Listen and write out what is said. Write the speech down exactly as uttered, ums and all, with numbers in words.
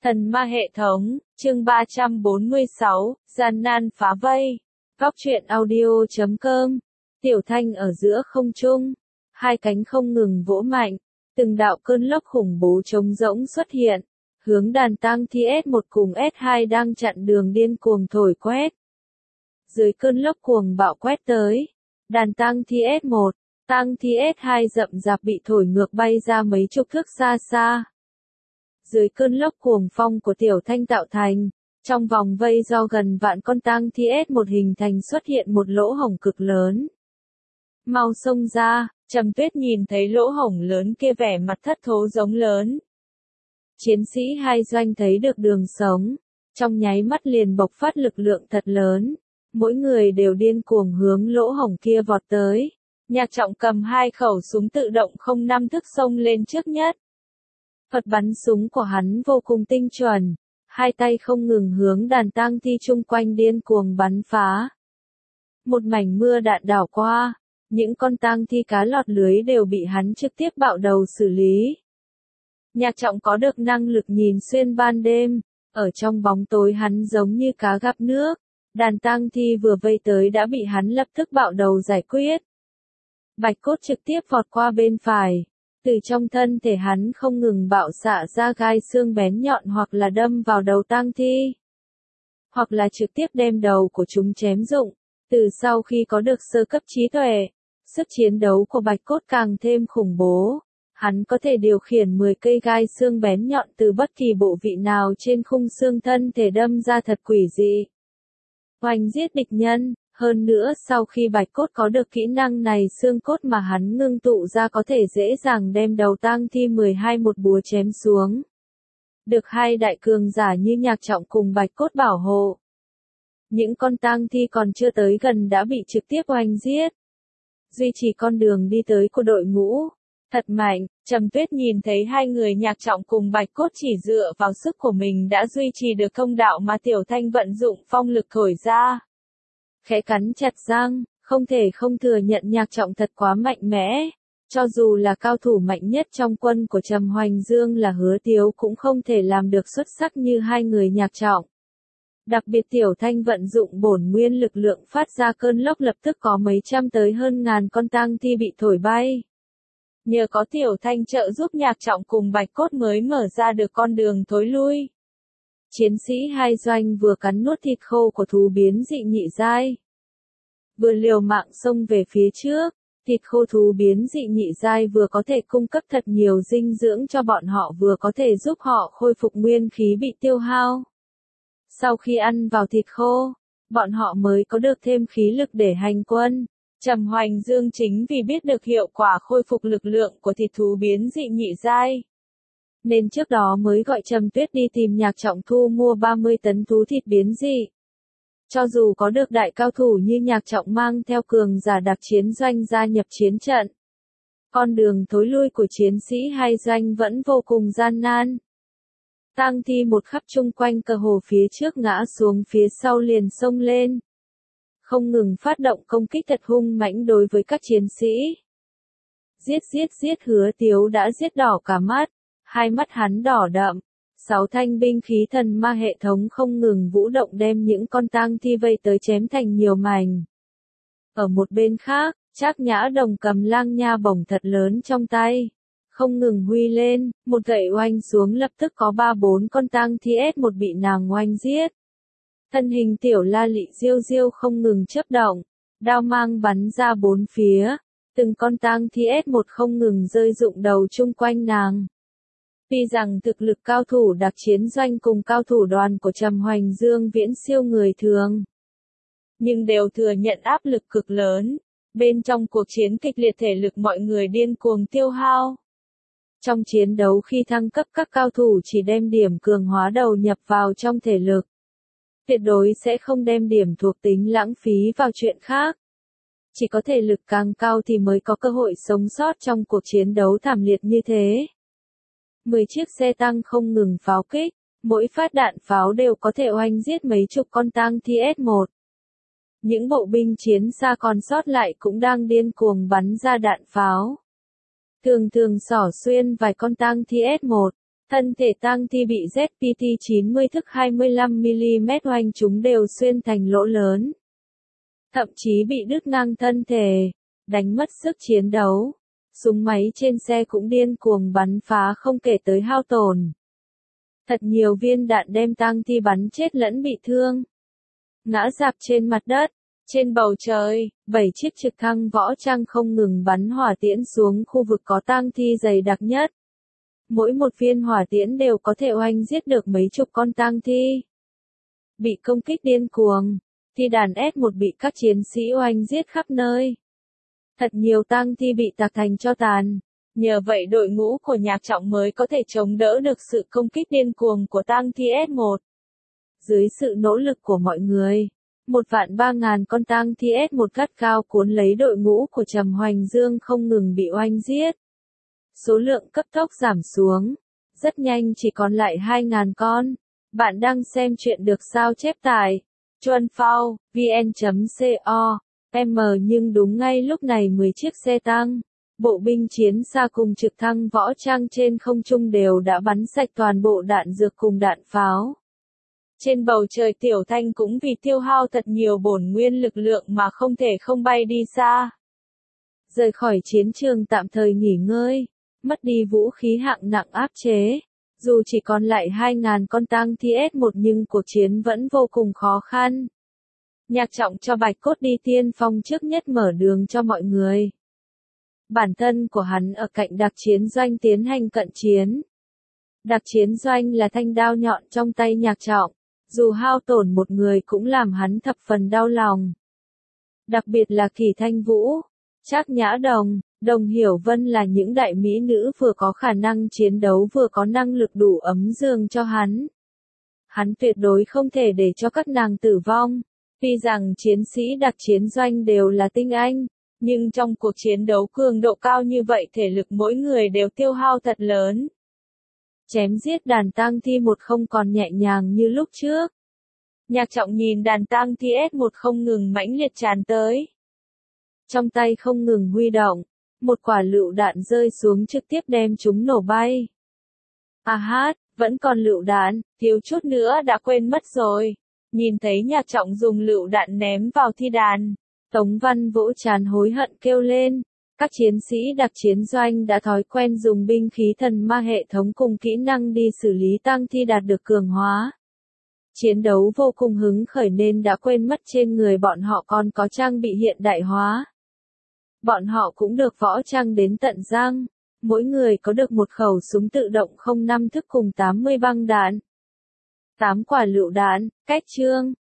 Thần ma hệ thống, chương ba trăm bốn mươi sáu, gian nan phá vây. Góc truyện audio chấm com. Tiểu Thanh ở giữa không trung, hai cánh không ngừng vỗ mạnh, từng đạo cơn lốc khủng bố trống rỗng xuất hiện, hướng đàn tang thi S một cùng S hai đang chặn đường điên cuồng thổi quét. Dưới cơn lốc cuồng bạo quét tới, đàn tang thi S một, tang thi S hai rậm rạp bị thổi ngược bay ra mấy chục thước xa xa. Dưới cơn lốc cuồng phong của Tiểu Thanh tạo thành, trong vòng vây do gần vạn con tang thi S một hình thành xuất hiện một lỗ hổng cực lớn. Mau xông ra, Trầm Tuyết nhìn thấy lỗ hổng lớn kia vẻ mặt thất thố giống lớn. Chiến sĩ hai doanh thấy được đường sống, trong nháy mắt liền bộc phát lực lượng thật lớn, mỗi người đều điên cuồng hướng lỗ hổng kia vọt tới. Nhạc Trọng cầm hai khẩu súng tự động không năm thức xông lên trước nhất. Thuật bắn súng của hắn vô cùng tinh chuẩn, hai tay không ngừng hướng đàn tang thi chung quanh điên cuồng bắn phá. Một mảnh mưa đạn đảo qua, những con tang thi cá lọt lưới đều bị hắn trực tiếp bạo đầu xử lý. Nhạc Trọng có được năng lực nhìn xuyên ban đêm, ở trong bóng tối hắn giống như cá gặp nước, đàn tang thi vừa vây tới đã bị hắn lập tức bạo đầu giải quyết. Bạch Cốt trực tiếp vọt qua bên phải. Từ trong thân thể hắn không ngừng bạo xạ ra gai xương bén nhọn hoặc là đâm vào đầu tang thi, hoặc là trực tiếp đem đầu của chúng chém rụng. Từ sau khi có được sơ cấp trí tuệ, sức chiến đấu của Bạch Cốt càng thêm khủng bố. Hắn có thể điều khiển mười cây gai xương bén nhọn từ bất kỳ bộ vị nào trên khung xương thân thể đâm ra thật quỷ dị. Oanh giết địch nhân. Hơn nữa sau khi Bạch Cốt có được kỹ năng này, xương cốt mà hắn ngưng tụ ra có thể dễ dàng đem đầu tang thi mười hai một búa chém xuống. Được hai đại cường giả như Nhạc Trọng cùng Bạch Cốt bảo hộ, những con tang thi còn chưa tới gần đã bị trực tiếp oanh giết. Duy trì con đường đi tới của đội ngũ. Thật mạnh, Trầm Tuyết nhìn thấy hai người Nhạc Trọng cùng Bạch Cốt chỉ dựa vào sức của mình đã duy trì được thông đạo mà Tiểu Thanh vận dụng phong lực thổi ra. Khẽ cắn chặt răng, không thể không thừa nhận Nhạc Trọng thật quá mạnh mẽ. Cho dù là cao thủ mạnh nhất trong quân của Trầm Hoành Dương là Hứa Tiếu cũng không thể làm được xuất sắc như hai người Nhạc Trọng. Đặc biệt Tiểu Thanh vận dụng bổn nguyên lực lượng phát ra cơn lốc lập tức có mấy trăm tới hơn ngàn con tang thi bị thổi bay. Nhờ có Tiểu Thanh trợ giúp Nhạc Trọng cùng Bạch Cốt mới mở ra được con đường thối lui. Chiến sĩ hai doanh vừa cắn nuốt thịt khô của thú biến dị nhị giai, vừa liều mạng xông về phía trước. Thịt khô thú biến dị nhị giai vừa có thể cung cấp thật nhiều dinh dưỡng cho bọn họ, vừa có thể giúp họ khôi phục nguyên khí bị tiêu hao. Sau khi ăn vào thịt khô, bọn họ mới có được thêm khí lực để hành quân. Trầm Hoành Dương chính vì biết được hiệu quả khôi phục lực lượng của thịt thú biến dị nhị giai, nên trước đó mới gọi Trầm Tuyết đi tìm Nhạc Trọng thu mua ba mươi tấn thú thịt biến dị. Cho dù có được đại cao thủ như Nhạc Trọng mang theo cường giả đặc chiến doanh gia nhập chiến trận, con đường thối lui của chiến sĩ hai doanh vẫn vô cùng gian nan. Tang thi một khắp chung quanh cơ hồ phía trước ngã xuống phía sau liền xông lên, không ngừng phát động công kích thật hung mãnh đối với các chiến sĩ. Giết giết giết, Hứa Tiếu đã giết đỏ cả mắt. Hai mắt hắn đỏ đậm, sáu thanh binh khí thần ma hệ thống không ngừng vũ động đem những con tang thi vây tới chém thành nhiều mảnh. Ở một bên khác, Trác Nhã Đồng cầm lang nha bổng thật lớn trong tay, không ngừng huy lên, một gậy oanh xuống lập tức có ba bốn con tang thi S một bị nàng oanh giết. Thân hình Tiểu La Lị diêu diêu không ngừng chớp động, đao mang bắn ra bốn phía, từng con tang thi S một không ngừng rơi rụng đầu chung quanh nàng. Tuy rằng thực lực cao thủ đặc chiến doanh cùng cao thủ đoàn của Trầm Hoành Dương viễn siêu người thường, nhưng đều thừa nhận áp lực cực lớn. Bên trong cuộc chiến kịch liệt thể lực mọi người điên cuồng tiêu hao. Trong chiến đấu khi thăng cấp các cao thủ chỉ đem điểm cường hóa đầu nhập vào trong thể lực. Tuyệt đối sẽ không đem điểm thuộc tính lãng phí vào chuyện khác. Chỉ có thể lực càng cao thì mới có cơ hội sống sót trong cuộc chiến đấu thảm liệt như thế. mười chiếc xe tăng không ngừng pháo kích, mỗi phát đạn pháo đều có thể oanh giết mấy chục con tang thi S một. Những bộ binh chiến xa còn sót lại cũng đang điên cuồng bắn ra đạn pháo. Thường thường xỏ xuyên vài con tang thi S một, Thân thể tang thi bị Z P T chín mươi thức hai mươi lăm mi-li-mét oanh chúng đều xuyên thành lỗ lớn. Thậm chí bị đứt ngang thân thể, đánh mất sức chiến đấu. Súng máy trên xe cũng điên cuồng bắn phá không kể tới hao tổn. Thật nhiều viên đạn đem tang thi bắn chết lẫn bị thương. Ngã rạp trên mặt đất, trên bầu trời, bảy chiếc trực thăng võ trang không ngừng bắn hỏa tiễn xuống khu vực có tang thi dày đặc nhất. Mỗi một viên hỏa tiễn đều có thể oanh giết được mấy chục con tang thi. Bị công kích điên cuồng, thì đàn S một bị các chiến sĩ oanh giết khắp nơi. Thật nhiều tang thi bị tạc thành tro tàn. Nhờ vậy đội ngũ của Nhạc Trọng mới có thể chống đỡ được sự công kích điên cuồng của tang thi S một. Dưới sự nỗ lực của mọi người, một vạn ba ngàn con tang thi S một gắt cao cuốn lấy đội ngũ của Trầm Hoành Dương không ngừng bị oanh giết. Số lượng cấp tốc giảm xuống, rất nhanh chỉ còn lại hai ngàn con. Bạn đang xem chuyện được sao chép tại chuanphao chấm vn chấm co em nhưng đúng ngay lúc này mười chiếc xe tăng, bộ binh chiến xa cùng trực thăng võ trang trên không trung đều đã bắn sạch toàn bộ đạn dược cùng đạn pháo. Trên bầu trời Tiểu Thanh cũng vì tiêu hao thật nhiều bổn nguyên lực lượng mà không thể không bay đi xa. Rời khỏi chiến trường tạm thời nghỉ ngơi, mất đi vũ khí hạng nặng áp chế. Dù chỉ còn lại hai ngàn con tang thi S một nhưng cuộc chiến vẫn vô cùng khó khăn. Nhạc Trọng cho Bạch Cốt đi tiên phong trước nhất mở đường cho mọi người. Bản thân của hắn ở cạnh đặc chiến doanh tiến hành cận chiến. Đặc chiến doanh là thanh đao nhọn trong tay Nhạc Trọng, dù hao tổn một người cũng làm hắn thập phần đau lòng. Đặc biệt là Kỳ Thanh Vũ, Trác Nhã Đồng, Đồng Hiểu Vân là những đại mỹ nữ vừa có khả năng chiến đấu vừa có năng lực đủ ấm giường cho hắn. Hắn tuyệt đối không thể để cho các nàng tử vong. Tuy rằng chiến sĩ đặc chiến doanh đều là tinh anh, nhưng trong cuộc chiến đấu cường độ cao như vậy thể lực mỗi người đều tiêu hao thật lớn. Chém giết đàn tang thi một không còn nhẹ nhàng như lúc trước. Nhạc Trọng nhìn đàn tang thi S một không ngừng mãnh liệt tràn tới. Trong tay không ngừng huy động, một quả lựu đạn rơi xuống trực tiếp đem chúng nổ bay. À hát, vẫn còn lựu đạn, thiếu chút nữa đã quên mất rồi. Nhìn thấy Nhạc Trọng dùng lựu đạn ném vào thi đàn, Tống Văn vỗ trán hối hận kêu lên. Các chiến sĩ đặc chiến doanh đã thói quen dùng binh khí thần ma hệ thống cùng kỹ năng đi xử lý tang thi đạt được cường hóa. Chiến đấu vô cùng hứng khởi nên đã quên mất trên người bọn họ còn có trang bị hiện đại hóa. Bọn họ cũng được võ trang đến tận răng, mỗi người có được một khẩu súng tự động không năm thức cùng tám mươi băng đạn. tám quả lựu đạn, cách chương,